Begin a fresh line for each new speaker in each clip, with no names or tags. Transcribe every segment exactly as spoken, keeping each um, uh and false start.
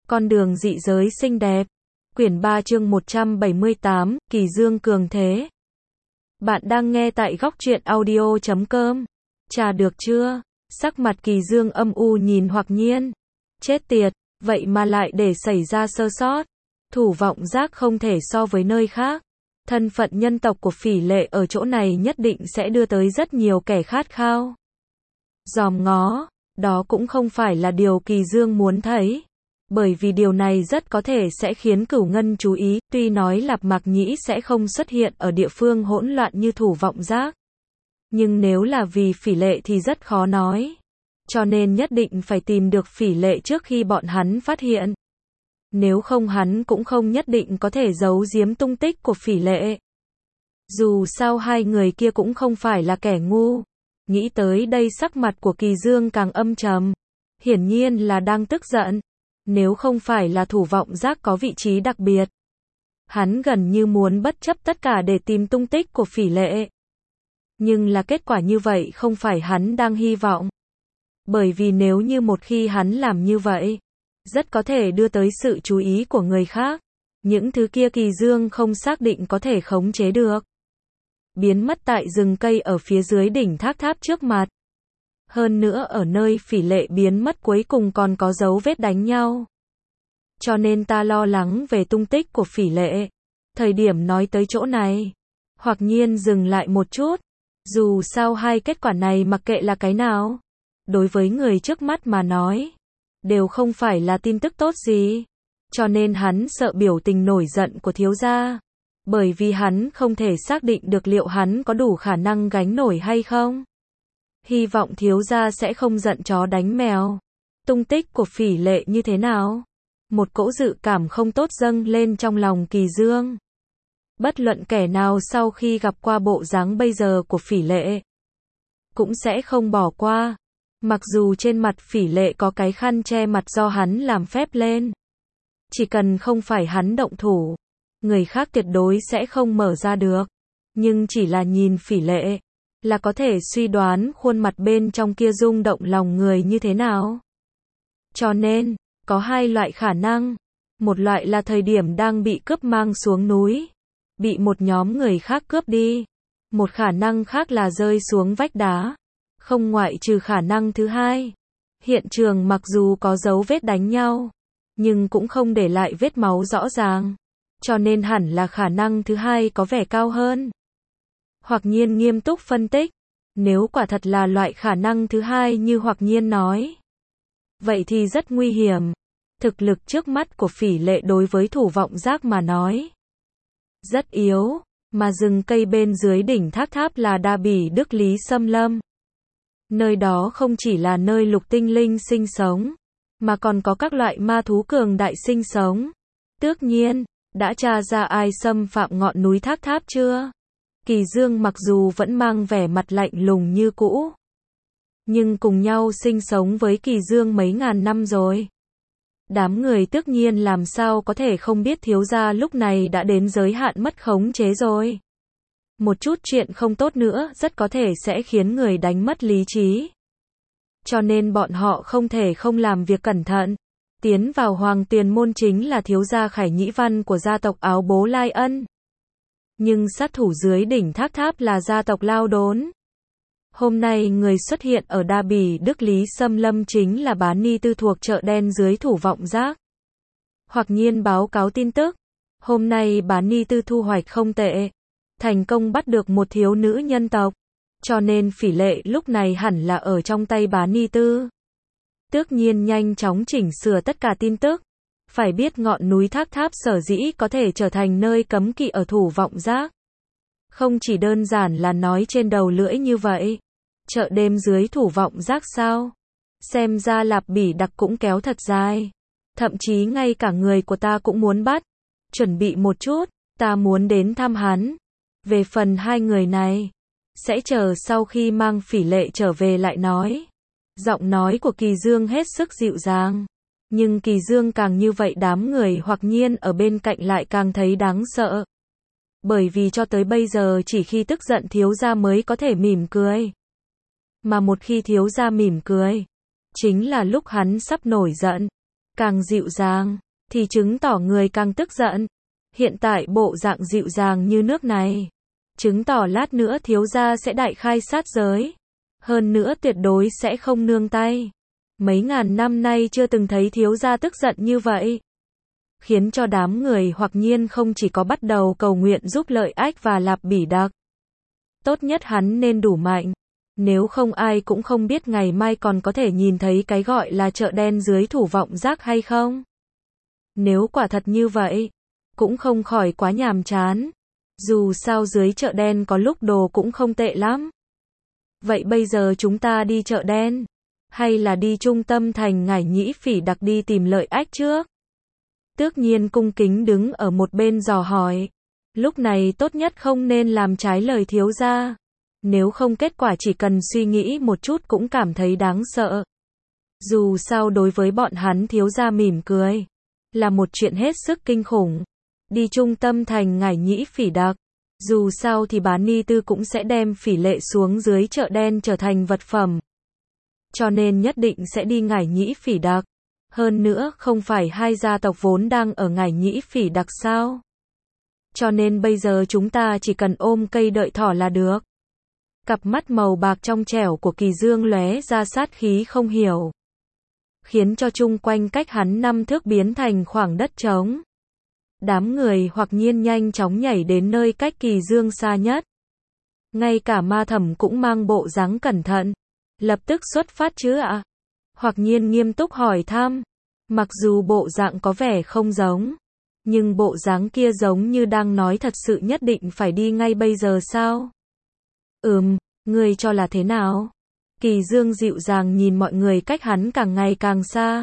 Con đường dị giới xinh đẹp. Quyển ba chương một trăm bảy mươi tám, Kỳ Dương cường thế. Bạn đang nghe tại góc truyện audio chấm com. Trà được chưa? Sắc mặt Kỳ Dương âm u nhìn Hoặc Nhiên. Chết tiệt, vậy mà lại để xảy ra sơ sót. Thủ vọng giác không thể so với nơi khác. Thân phận nhân tộc của Phỉ Lệ ở chỗ này nhất định sẽ đưa tới rất nhiều kẻ khát khao. Dòm ngó, đó cũng không phải là điều Kỳ Dương muốn thấy. Bởi vì điều này rất có thể sẽ khiến Cửu Ngân chú ý, tuy nói Lạp Mạc Nhĩ sẽ không xuất hiện ở địa phương hỗn loạn như Thủ vọng giác. Nhưng nếu là vì Phỉ Lệ thì rất khó nói. Cho nên nhất định phải tìm được Phỉ Lệ trước khi bọn hắn phát hiện. Nếu không hắn cũng không nhất định có thể giấu giếm tung tích của Phỉ Lệ. Dù sao hai người kia cũng không phải là kẻ ngu. Nghĩ tới đây sắc mặt của Kỳ Dương càng âm trầm. Hiển nhiên là đang tức giận. Nếu không phải là Thủ vọng giác có vị trí đặc biệt, hắn gần như muốn bất chấp tất cả để tìm tung tích của Phỉ Lệ. Nhưng là kết quả như vậy không phải hắn đang hy vọng. Bởi vì nếu như một khi hắn làm như vậy, rất có thể đưa tới sự chú ý của người khác. Những thứ kia Kỳ Dương không xác định có thể khống chế được. Biến mất tại rừng cây ở phía dưới đỉnh thác tháp trước mặt. Hơn nữa ở nơi Phỉ Lệ biến mất cuối cùng còn có dấu vết đánh nhau. Cho nên ta lo lắng về tung tích của Phỉ Lệ. Thời điểm nói tới chỗ này, Hoặc Nhiên dừng lại một chút. Dù sao hai kết quả này mặc kệ là cái nào, đối với người trước mắt mà nói, đều không phải là tin tức tốt gì. Cho nên hắn sợ biểu tình nổi giận của thiếu gia. Bởi vì hắn không thể xác định được liệu hắn có đủ khả năng gánh nổi hay không. Hy vọng thiếu gia sẽ không giận chó đánh mèo. Tung tích của Phỉ Lệ như thế nào? Một cỗ dự cảm không tốt dâng lên trong lòng Kỳ Dương. Bất luận kẻ nào sau khi gặp qua bộ dáng bây giờ của Phỉ Lệ, cũng sẽ không bỏ qua. Mặc dù trên mặt Phỉ Lệ có cái khăn che mặt do hắn làm phép lên. Chỉ cần không phải hắn động thủ, người khác tuyệt đối sẽ không mở ra được. Nhưng chỉ là nhìn Phỉ Lệ, là có thể suy đoán khuôn mặt bên trong kia rung động lòng người như thế nào. Cho nên, có hai loại khả năng. Một loại là thời điểm đang bị cướp mang xuống núi, bị một nhóm người khác cướp đi. Một khả năng khác là rơi xuống vách đá. Không ngoại trừ khả năng thứ hai. Hiện trường mặc dù có dấu vết đánh nhau, nhưng cũng không để lại vết máu rõ ràng. Cho nên hẳn là khả năng thứ hai có vẻ cao hơn. Hoặc Nhiên nghiêm túc phân tích. Nếu quả thật là loại khả năng thứ hai như Hoặc Nhiên nói, vậy thì rất nguy hiểm. Thực lực trước mắt của Phỉ Lệ đối với Thủ vọng giác mà nói rất yếu, mà rừng cây bên dưới đỉnh thác tháp là Đa Bỉ Đức Lý Xâm Lâm. Nơi đó không chỉ là nơi lục tinh linh sinh sống, mà còn có các loại ma thú cường đại sinh sống. Tước Nhiên, đã tra ra ai xâm phạm ngọn núi thác tháp chưa? Kỳ Dương mặc dù vẫn mang vẻ mặt lạnh lùng như cũ, nhưng cùng nhau sinh sống với Kỳ Dương mấy ngàn năm rồi. Đám người Tước Nhiên làm sao có thể không biết thiếu gia lúc này đã đến giới hạn mất khống chế rồi. Một chút chuyện không tốt nữa rất có thể sẽ khiến người đánh mất lý trí. Cho nên bọn họ không thể không làm việc cẩn thận. Tiến vào Hoàng Tuyền Môn chính là thiếu gia Khải Nhĩ Văn của gia tộc Áo Bố Lai Ân. Nhưng sát thủ dưới đỉnh thác tháp là gia tộc Lao Đốn. Hôm nay người xuất hiện ở Đa Bỉ Đức Lý Xâm Lâm chính là Bán Ni Tư thuộc chợ đen dưới Thủ vọng giác. Hoặc Nhiên báo cáo tin tức. Hôm nay Bán Ni Tư thu hoạch không tệ. Thành công bắt được một thiếu nữ nhân tộc. Cho nên Phỉ Lệ lúc này hẳn là ở trong tay Bán Ni Tư. Tước Nhiên nhanh chóng chỉnh sửa tất cả tin tức. Phải biết ngọn núi thác tháp sở dĩ có thể trở thành nơi cấm kỵ ở Thủ vọng giác. Không chỉ đơn giản là nói trên đầu lưỡi như vậy. Chợ đêm dưới Thủ vọng giác sao? Xem ra Lạp Bỉ Đặc cũng kéo thật dài. Thậm chí ngay cả người của ta cũng muốn bắt. Chuẩn bị một chút, ta muốn đến thăm hắn. Về phần hai người này, sẽ chờ sau khi mang Phỉ Lệ trở về lại nói. Giọng nói của Kỳ Dương hết sức dịu dàng. Nhưng Kỳ Dương càng như vậy đám người Hoặc Nhiên ở bên cạnh lại càng thấy đáng sợ. Bởi vì cho tới bây giờ chỉ khi tức giận thiếu gia mới có thể mỉm cười. Mà một khi thiếu gia mỉm cười, chính là lúc hắn sắp nổi giận. càng dịu dàng, thì chứng tỏ người càng tức giận. Hiện tại bộ dạng dịu dàng như nước này, chứng tỏ lát nữa thiếu gia sẽ đại khai sát giới. Hơn nữa tuyệt đối sẽ không nương tay. Mấy ngàn năm nay chưa từng thấy thiếu gia tức giận như vậy. Khiến cho đám người hoặc nhiên không chỉ có bắt đầu cầu nguyện giúp Lợi Ách và Lạp Bỉ Đặc. Tốt nhất hắn nên đủ mạnh. Nếu không ai cũng không biết ngày mai còn có thể nhìn thấy cái gọi là chợ đen dưới Thủ Vọng Giác hay không. Nếu quả thật như vậy, cũng không khỏi quá nhàm chán. Dù sao dưới chợ đen có lúc đồ cũng không tệ lắm. Vậy bây giờ chúng ta đi chợ đen, hay là đi trung tâm thành Ngải Nhĩ Phỉ Đặc đi tìm Lợi Ách trước? Tước Nhiên cung kính đứng ở một bên dò hỏi. Lúc này tốt nhất không nên làm trái lời thiếu gia. Nếu không kết quả chỉ cần suy nghĩ một chút cũng cảm thấy đáng sợ. Dù sao đối với bọn hắn thiếu gia mỉm cười là một chuyện hết sức kinh khủng. Đi trung tâm thành Ngải Nhĩ Phỉ Đặc, dù sao thì bán ni tư cũng sẽ đem Phỉ Lệ xuống dưới chợ đen trở thành vật phẩm. Cho nên nhất định sẽ đi Ngải Nhĩ Phỉ Đặc. Hơn nữa không phải hai gia tộc vốn đang ở Ngải Nhĩ Phỉ Đặc sao? Cho nên bây giờ chúng ta chỉ cần ôm cây đợi thỏ là được. Cặp mắt màu bạc trong trẻo của Kỳ Dương lóe ra sát khí không hiểu, khiến cho chung quanh cách hắn năm thước biến thành khoảng đất trống. Đám người hoặc nhiên nhanh chóng nhảy đến nơi cách Kỳ Dương xa nhất. Ngay cả Ma Thẩm cũng mang bộ dáng cẩn thận. Lập tức xuất phát chứ ạ? Hoặc nhiên nghiêm túc hỏi thăm. Mặc dù bộ dạng có vẻ không giống, nhưng bộ dáng kia giống như đang nói thật sự nhất định phải đi ngay bây giờ sao? Ừm, ngươi cho là thế nào? Kỳ Dương dịu dàng nhìn mọi người cách hắn càng ngày càng xa.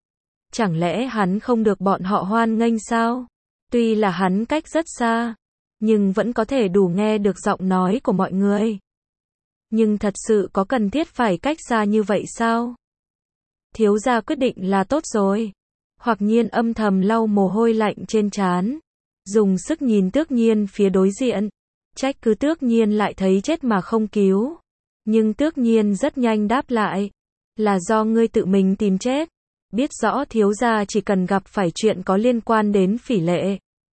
Chẳng lẽ hắn không được bọn họ hoan nghênh sao? Tuy là hắn cách rất xa, nhưng vẫn có thể đủ nghe được giọng nói của mọi người. Nhưng thật sự có cần thiết phải cách xa như vậy sao? Thiếu gia quyết định là tốt rồi. Hoặc nhiên âm thầm lau mồ hôi lạnh trên trán, dùng sức nhìn Tước Nhiên phía đối diện. Trách cứ Tước Nhiên lại thấy chết mà không cứu. Nhưng Tước Nhiên rất nhanh đáp lại. Là do ngươi tự mình tìm chết. Biết rõ thiếu gia chỉ cần gặp phải chuyện có liên quan đến Phỉ Lệ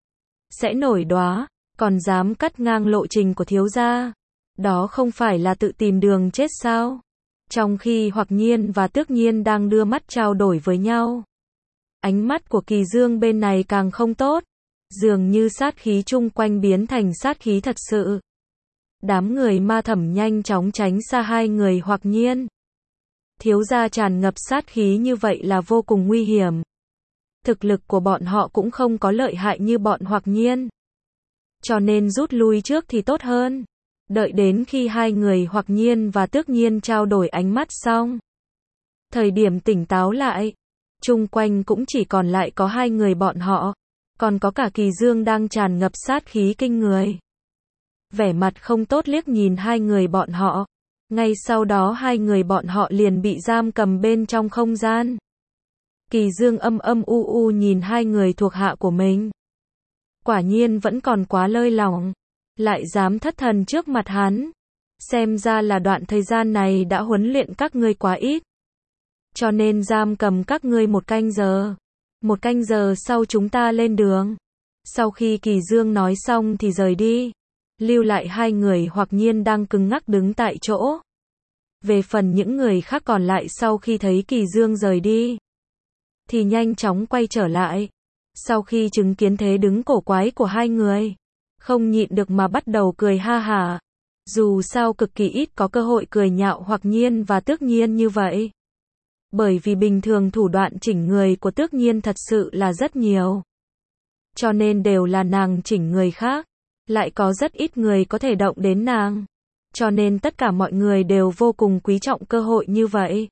sẽ nổi đoá, còn dám cắt ngang lộ trình của thiếu gia. Đó không phải là tự tìm đường chết sao? Trong khi Hoặc Nhiên và Tước Nhiên đang đưa mắt trao đổi với nhau, ánh mắt của Kỳ Dương bên này càng không tốt. Dường như sát khí chung quanh biến thành sát khí thật sự. Đám người Ma Thẩm nhanh chóng tránh xa hai người Hoặc Nhiên. Thiếu gia tràn ngập sát khí như vậy là vô cùng nguy hiểm. Thực lực của bọn họ cũng không có lợi hại như bọn Hoặc Nhiên. Cho nên rút lui trước thì tốt hơn. Đợi đến khi hai người Hoặc Nhiên và Tước Nhiên trao đổi ánh mắt xong, thời điểm tỉnh táo lại, chung quanh cũng chỉ còn lại có hai người bọn họ. Còn có cả Kỳ Dương đang tràn ngập sát khí kinh người. Vẻ mặt không tốt liếc nhìn hai người bọn họ. Ngay sau đó hai người bọn họ liền bị giam cầm bên trong không gian. Kỳ Dương âm âm u u nhìn hai người thuộc hạ của mình. Quả nhiên vẫn còn quá lơi lỏng. Lại dám thất thần trước mặt hắn. Xem ra là đoạn thời gian này đã huấn luyện các ngươi quá ít. Cho nên giam cầm các ngươi một canh giờ. Một canh giờ sau chúng ta lên đường. Sau khi Kỳ Dương nói xong thì rời đi. Lưu lại hai người Hoặc Nhiên đang cứng ngắc đứng tại chỗ. Về phần những người khác còn lại sau khi thấy Kỳ Dương rời đi, thì nhanh chóng quay trở lại. Sau khi chứng kiến thế đứng cổ quái của hai người, không nhịn được mà bắt đầu cười ha hả. Dù sao cực kỳ ít có cơ hội cười nhạo Hoặc Nhiên và Tước Nhiên như vậy. Bởi vì bình thường thủ đoạn chỉnh người của Tước Nhiên thật sự là rất nhiều. Cho nên đều là nàng chỉnh người khác. Lại có rất ít người có thể động đến nàng. Cho nên tất cả mọi người đều vô cùng quý trọng cơ hội như vậy.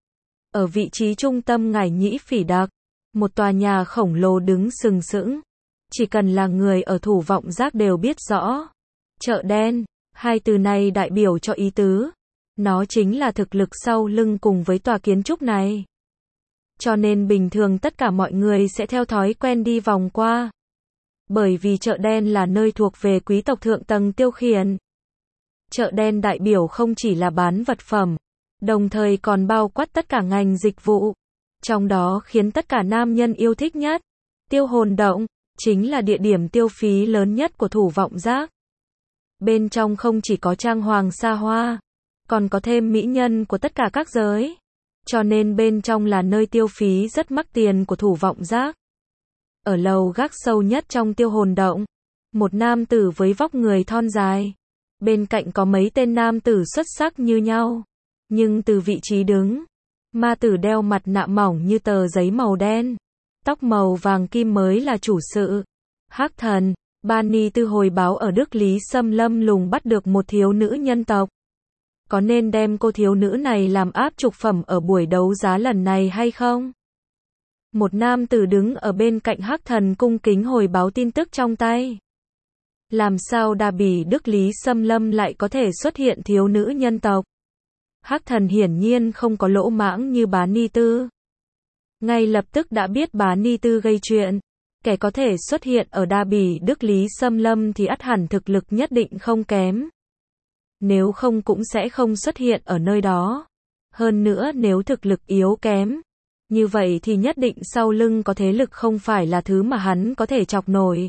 Ở vị trí trung tâm Ngải Nhĩ Phỉ Đặc, một tòa nhà khổng lồ đứng sừng sững. Chỉ cần là người ở Thủ Vọng Giác đều biết rõ. Chợ đen, hai từ này đại biểu cho ý tứ. Nó chính là thực lực sau lưng cùng với tòa kiến trúc này. Cho nên bình thường tất cả mọi người sẽ theo thói quen đi vòng qua. Bởi vì chợ đen là nơi thuộc về quý tộc thượng tầng tiêu khiển. Chợ đen đại biểu không chỉ là bán vật phẩm, đồng thời còn bao quát tất cả ngành dịch vụ. Trong đó khiến tất cả nam nhân yêu thích nhất, Tiêu Hồn Động, chính là địa điểm tiêu phí lớn nhất của Thủ Vọng Giác. Bên trong không chỉ có trang hoàng xa hoa, còn có thêm mỹ nhân của tất cả các giới. Cho nên bên trong là nơi tiêu phí rất mắc tiền của Thủ Vọng Giác. Ở lầu gác sâu nhất trong Tiêu Hồn Động, một nam tử với vóc người thon dài. Bên cạnh có mấy tên nam tử xuất sắc như nhau. Nhưng từ vị trí đứng, ma tử đeo mặt nạ mỏng như tờ giấy màu đen. Tóc màu vàng kim mới là chủ sự. Hắc Thần, Ban Ni Tư hồi báo ở Đức Lý Xâm Lâm lùng bắt được một thiếu nữ nhân tộc. Có nên đem cô thiếu nữ này làm áp trục phẩm ở buổi đấu giá lần này hay không? Một nam tử đứng ở bên cạnh Hắc Thần cung kính hồi báo tin tức trong tay. Làm sao Đa Bỉ Đức Lý Xâm Lâm lại có thể xuất hiện thiếu nữ nhân tộc? Hắc Thần hiển nhiên không có lỗ mãng như Bá Ni Tư. Ngay lập tức đã biết Bá Ni Tư gây chuyện. Kẻ có thể xuất hiện ở Đa Bỉ Đức Lý Xâm Lâm thì ắt hẳn thực lực nhất định không kém. Nếu không cũng sẽ không xuất hiện ở nơi đó. Hơn nữa nếu thực lực yếu kém, như vậy thì nhất định sau lưng có thế lực không phải là thứ mà hắn có thể chọc nổi.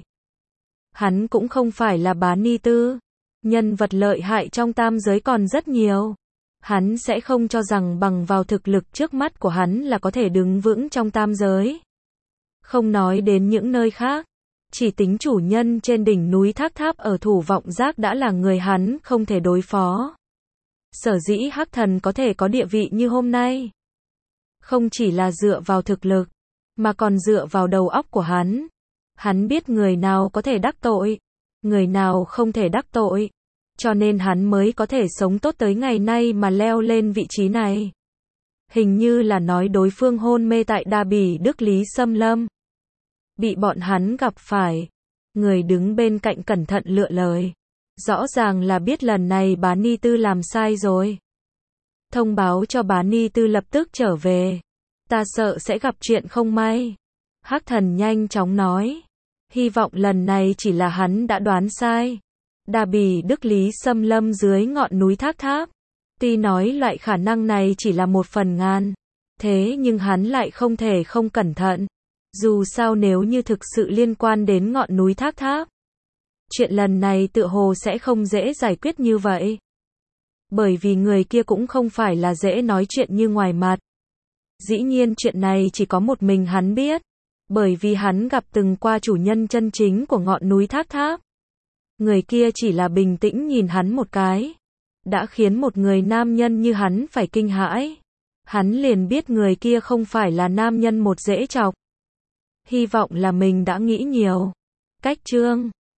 Hắn cũng không phải là Bá Ni Tư. Nhân vật lợi hại trong tam giới còn rất nhiều. Hắn sẽ không cho rằng bằng vào thực lực trước mắt của hắn là có thể đứng vững trong tam giới. Không nói đến những nơi khác. Chỉ tính chủ nhân trên đỉnh núi Thác Tháp ở Thủ Vọng Giác đã là người hắn không thể đối phó. Sở dĩ Hắc Thần có thể có địa vị như hôm nay. Không chỉ là dựa vào thực lực, mà còn dựa vào đầu óc của hắn. Hắn biết người nào có thể đắc tội, người nào không thể đắc tội. Cho nên hắn mới có thể sống tốt tới ngày nay mà leo lên vị trí này. Hình như là nói đối phương hôn mê tại Đa Bỉ Đức Lý Xâm Lâm. Bị bọn hắn gặp phải. Người đứng bên cạnh cẩn thận lựa lời. Rõ ràng là biết lần này Bá Ni Tư làm sai rồi. Thông báo cho Bá Ni Tư lập tức trở về. Ta sợ sẽ gặp chuyện không may. Hắc Thần nhanh chóng nói. Hy vọng lần này chỉ là hắn đã đoán sai. Đa Bỉ Đức Lý Xâm Lâm dưới ngọn núi Thác Tháp. Tuy nói loại khả năng này chỉ là một phần ngàn. Thế nhưng hắn lại không thể không cẩn thận. Dù sao nếu như thực sự liên quan đến ngọn núi Thác Tháp, chuyện lần này tựa hồ sẽ không dễ giải quyết như vậy. Bởi vì người kia cũng không phải là dễ nói chuyện như ngoài mặt. Dĩ nhiên chuyện này chỉ có một mình hắn biết. Bởi vì hắn gặp từng qua chủ nhân chân chính của ngọn núi Thác Tháp. Người kia chỉ là bình tĩnh nhìn hắn một cái. Đã khiến một người nam nhân như hắn phải kinh hãi. Hắn liền biết người kia không phải là nam nhân một dễ chọc. Hy vọng là mình đã nghĩ nhiều. Cách chương